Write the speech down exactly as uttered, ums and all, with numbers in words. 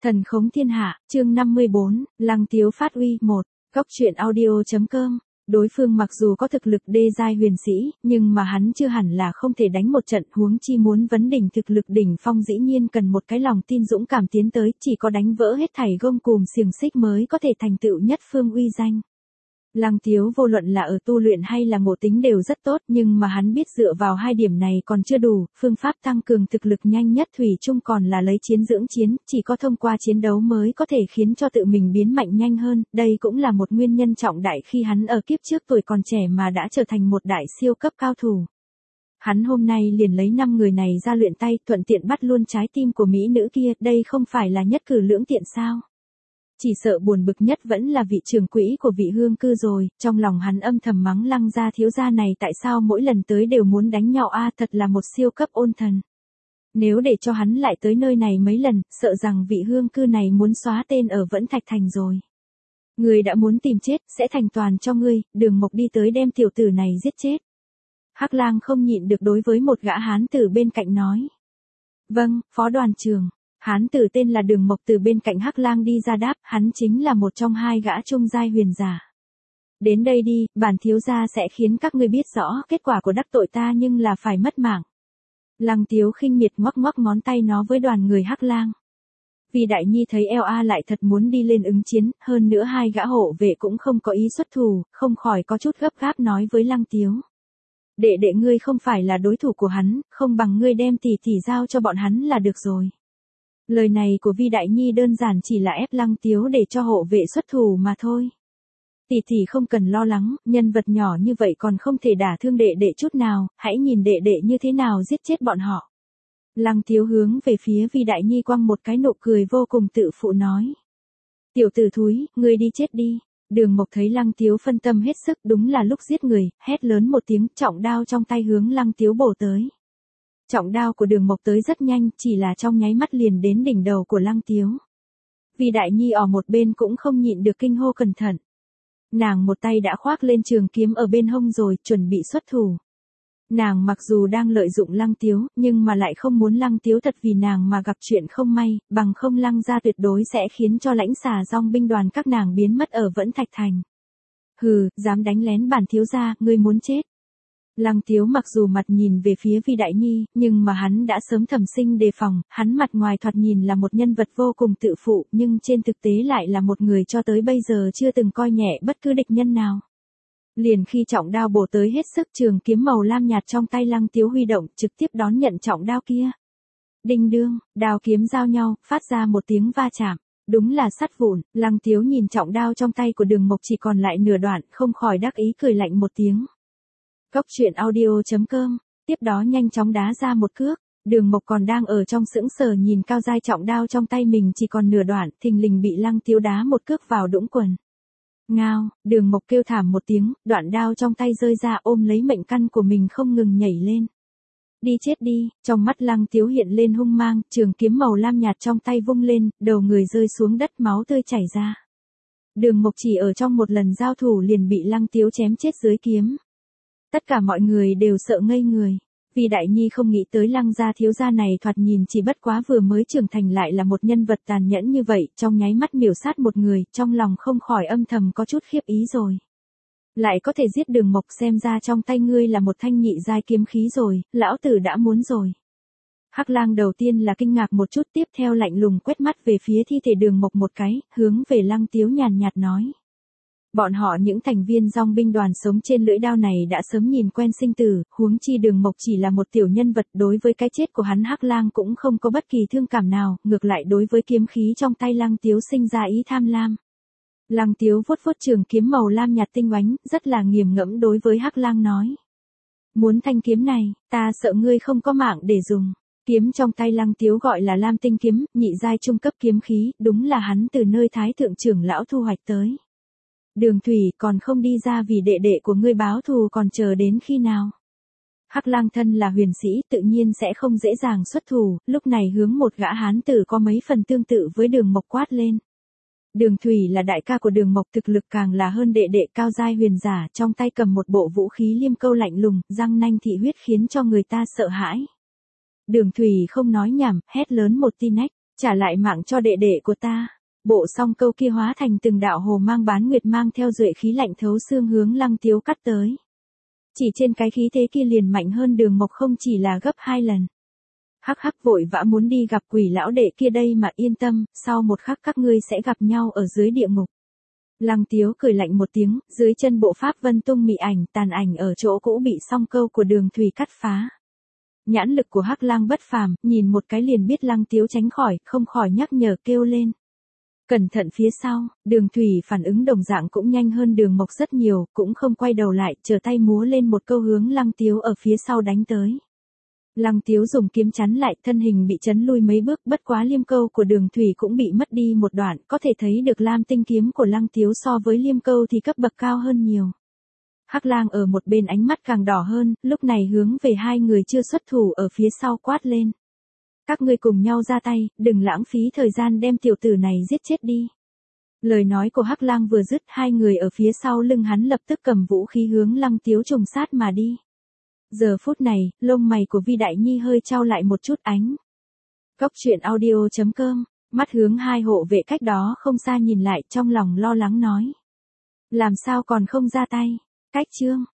Thần khống thiên hạ, chương năm mươi bốn, Lăng Tiếu phát uy, một, Góc truyện audio.com. Đối phương mặc dù có thực lực đê giai huyền sĩ, nhưng mà hắn chưa hẳn là không thể đánh một trận, huống chi muốn vấn đỉnh thực lực đỉnh phong dĩ nhiên cần một cái lòng tin dũng cảm tiến tới, chỉ có đánh vỡ hết thảy gông cùm xiềng xích mới có thể thành tựu nhất phương uy danh. Lăng Tiếu vô luận là ở tu luyện hay là ngộ tính đều rất tốt, nhưng mà hắn biết dựa vào hai điểm này còn chưa đủ, phương pháp tăng cường thực lực nhanh nhất thủy chung còn là lấy chiến dưỡng chiến, chỉ có thông qua chiến đấu mới có thể khiến cho tự mình biến mạnh nhanh hơn, đây cũng là một nguyên nhân trọng đại khi hắn ở kiếp trước tuổi còn trẻ mà đã trở thành một đại siêu cấp cao thủ. Hắn hôm nay liền lấy năm người này ra luyện tay, thuận tiện bắt luôn trái tim của mỹ nữ kia, đây không phải là nhất cử lưỡng tiện sao? Chỉ sợ buồn bực nhất vẫn là vị trưởng quỹ của vị hương cư rồi, trong lòng hắn âm thầm mắng Lăng gia thiếu gia này tại sao mỗi lần tới đều muốn đánh nhau a, thật là một siêu cấp ôn thần. Nếu để cho hắn lại tới nơi này mấy lần, sợ rằng vị hương cư này muốn xóa tên ở Vẫn Thạch Thành rồi. Người đã muốn tìm chết, sẽ thành toàn cho ngươi, Đường Mộc đi tới đem tiểu tử này giết chết. Hắc Lang không nhịn được đối với một gã hán tử bên cạnh nói. Vâng, phó đoàn trưởng. Hán tử tên là Đường Mộc từ bên cạnh Hắc Lang đi ra đáp, hắn chính là một trong hai gã trung giai huyền giả. Đến đây đi, bản thiếu gia sẽ khiến các ngươi biết rõ kết quả của đắc tội ta nhưng là phải mất mạng. Lăng Tiếu khinh miệt ngoắc ngoắc ngón tay nó với đoàn người Hắc Lang. Vì Đại Nhi thấy eo a lại thật muốn đi lên ứng chiến, hơn nữa hai gã hộ vệ cũng không có ý xuất thủ, không khỏi có chút gấp gáp nói với Lăng Tiếu. Đệ đệ ngươi không phải là đối thủ của hắn, không bằng ngươi đem tỷ tỷ giao cho bọn hắn là được rồi. Lời này của Vi Đại Nhi đơn giản chỉ là ép Lăng Tiếu để cho hộ vệ xuất thủ mà thôi. Tỷ tỷ không cần lo lắng, nhân vật nhỏ như vậy còn không thể đả thương đệ đệ chút nào, hãy nhìn đệ đệ như thế nào giết chết bọn họ. Lăng Tiếu hướng về phía Vi Đại Nhi quăng một cái nụ cười vô cùng tự phụ nói. Tiểu tử thúi, ngươi đi chết đi. Đường Mộc thấy Lăng Tiếu phân tâm hết sức, đúng là lúc giết người, hét lớn một tiếng, trọng đao trong tay hướng Lăng Tiếu bổ tới. Trọng đao của Đường Mộc tới rất nhanh, chỉ là trong nháy mắt liền đến đỉnh đầu của Lăng Tiếu. Vì Đại Nhi ở một bên cũng không nhịn được kinh hô cẩn thận. Nàng một tay đã khoác lên trường kiếm ở bên hông rồi, chuẩn bị xuất thủ. Nàng mặc dù đang lợi dụng Lăng Tiếu, nhưng mà lại không muốn Lăng Tiếu thật vì nàng mà gặp chuyện không may, bằng không Lăng gia tuyệt đối sẽ khiến cho lãnh xà dong binh đoàn các nàng biến mất ở Vẫn Thạch Thành. Hừ, dám đánh lén bản thiếu gia, ngươi muốn chết. Lăng Tiếu mặc dù mặt nhìn về phía Vi Đại Nhi, nhưng mà hắn đã sớm thầm sinh đề phòng, hắn mặt ngoài thoạt nhìn là một nhân vật vô cùng tự phụ, nhưng trên thực tế lại là một người cho tới bây giờ chưa từng coi nhẹ bất cứ địch nhân nào. Liền khi trọng đao bổ tới hết sức, trường kiếm màu lam nhạt trong tay Lăng Tiếu huy động, trực tiếp đón nhận trọng đao kia. Đinh đương, đao kiếm giao nhau, phát ra một tiếng va chạm. Đúng là sắt vụn, Lăng Tiếu nhìn trọng đao trong tay của Đường Mộc chỉ còn lại nửa đoạn, không khỏi đắc ý cười lạnh một tiếng. Góc truyện audio.com, tiếp đó nhanh chóng đá ra một cước, Đường Mộc còn đang ở trong sững sờ nhìn cao giai trọng đao trong tay mình chỉ còn nửa đoạn, thình lình bị Lăng Tiếu đá một cước vào đũng quần. Ngao, Đường Mộc kêu thảm một tiếng, đoạn đao trong tay rơi ra ôm lấy mệnh căn của mình không ngừng nhảy lên. Đi chết đi, trong mắt Lăng Tiếu hiện lên hung mang, trường kiếm màu lam nhạt trong tay vung lên, đầu người rơi xuống đất máu tươi chảy ra. Đường Mộc chỉ ở trong một lần giao thủ liền bị Lăng Tiếu chém chết dưới kiếm. Tất cả mọi người đều sợ ngây người. Vì Đại Nhi không nghĩ tới Lăng gia thiếu gia này thoạt nhìn chỉ bất quá vừa mới trưởng thành lại là một nhân vật tàn nhẫn như vậy, trong nháy mắt miểu sát một người, trong lòng không khỏi âm thầm có chút khiếp ý rồi. Lại có thể giết Đường Mộc, xem ra trong tay ngươi là một thanh nhị giai kiếm khí rồi, lão tử đã muốn rồi. Hắc Lang đầu tiên là kinh ngạc một chút, tiếp theo lạnh lùng quét mắt về phía thi thể Đường Mộc một cái, hướng về Lăng Tiếu nhàn nhạt nói. Bọn họ những thành viên dong binh đoàn sống trên lưỡi đao này đã sớm nhìn quen sinh tử, huống chi Đường Mộc chỉ là một tiểu nhân vật, đối với cái chết của hắn Hắc Lang cũng không có bất kỳ thương cảm nào, ngược lại đối với kiếm khí trong tay Lăng Tiếu sinh ra ý tham lam. Lăng Tiếu vuốt vuốt trường kiếm màu lam nhạt tinh oánh, rất là nghiền ngẫm đối với Hắc Lang nói. Muốn thanh kiếm này, ta sợ ngươi không có mạng để dùng. Kiếm trong tay Lăng Tiếu gọi là Lam Tinh kiếm, nhị giai trung cấp kiếm khí, đúng là hắn từ nơi Thái thượng trưởng lão thu hoạch tới. Đường Thủy còn không đi ra vì đệ đệ của ngươi báo thù còn chờ đến khi nào? Hắc Lang thân là huyền sĩ tự nhiên sẽ không dễ dàng xuất thủ, lúc này hướng một gã hán tử có mấy phần tương tự với Đường Mộc quát lên. Đường Thủy là đại ca của Đường Mộc, thực lực càng là hơn đệ đệ cao giai huyền giả, trong tay cầm một bộ vũ khí liêm câu lạnh lùng, răng nanh thị huyết khiến cho người ta sợ hãi. Đường Thủy không nói nhảm, hét lớn một tin ách, Trả lại mạng cho đệ đệ của ta. Bộ song câu kia hóa thành từng đạo hồ mang bán nguyệt mang theo duệ khí lạnh thấu xương hướng Lăng Tiếu cắt tới. Chỉ trên cái khí thế kia liền mạnh hơn Đường Mộc không chỉ là gấp hai lần. Hắc hắc vội vã muốn đi gặp quỷ lão đệ kia đây mà yên tâm, sau một khắc các ngươi sẽ gặp nhau ở dưới địa ngục. Lăng Tiếu cười lạnh một tiếng, dưới chân bộ pháp vân tung mị ảnh, tàn ảnh ở chỗ cũ bị song câu của Đường Thùy cắt phá. Nhãn lực của Hắc Lang bất phàm, nhìn một cái liền biết Lăng Tiếu tránh khỏi, không khỏi nhắc nhở kêu lên. Cẩn thận phía sau, Đường Thùy phản ứng đồng dạng cũng nhanh hơn Đường Mộc rất nhiều, cũng không quay đầu lại, trở tay múa lên một câu hướng Lăng Tiếu ở phía sau đánh tới. Lăng Tiếu dùng kiếm chắn lại, thân hình bị chấn lui mấy bước, bất quá liêm câu của Đường Thùy cũng bị mất đi một đoạn, có thể thấy được lam tinh kiếm của Lăng Tiếu so với liêm câu thì cấp bậc cao hơn nhiều. Hắc Lang ở một bên ánh mắt càng đỏ hơn, lúc này hướng về hai người chưa xuất thủ ở phía sau quát lên. Các ngươi cùng nhau ra tay, đừng lãng phí thời gian đem tiểu tử này giết chết đi. Lời nói của Hắc Lang vừa dứt, hai người ở phía sau lưng hắn lập tức cầm vũ khí hướng Lăng Tiếu trùng sát mà đi. Giờ phút này, lông mày của Vi Đại Nhi hơi trao lại một chút ánh. Cốc truyện audio chấm com, mắt hướng hai hộ vệ cách đó không xa nhìn lại trong lòng lo lắng nói. Làm sao còn không ra tay, cách chương.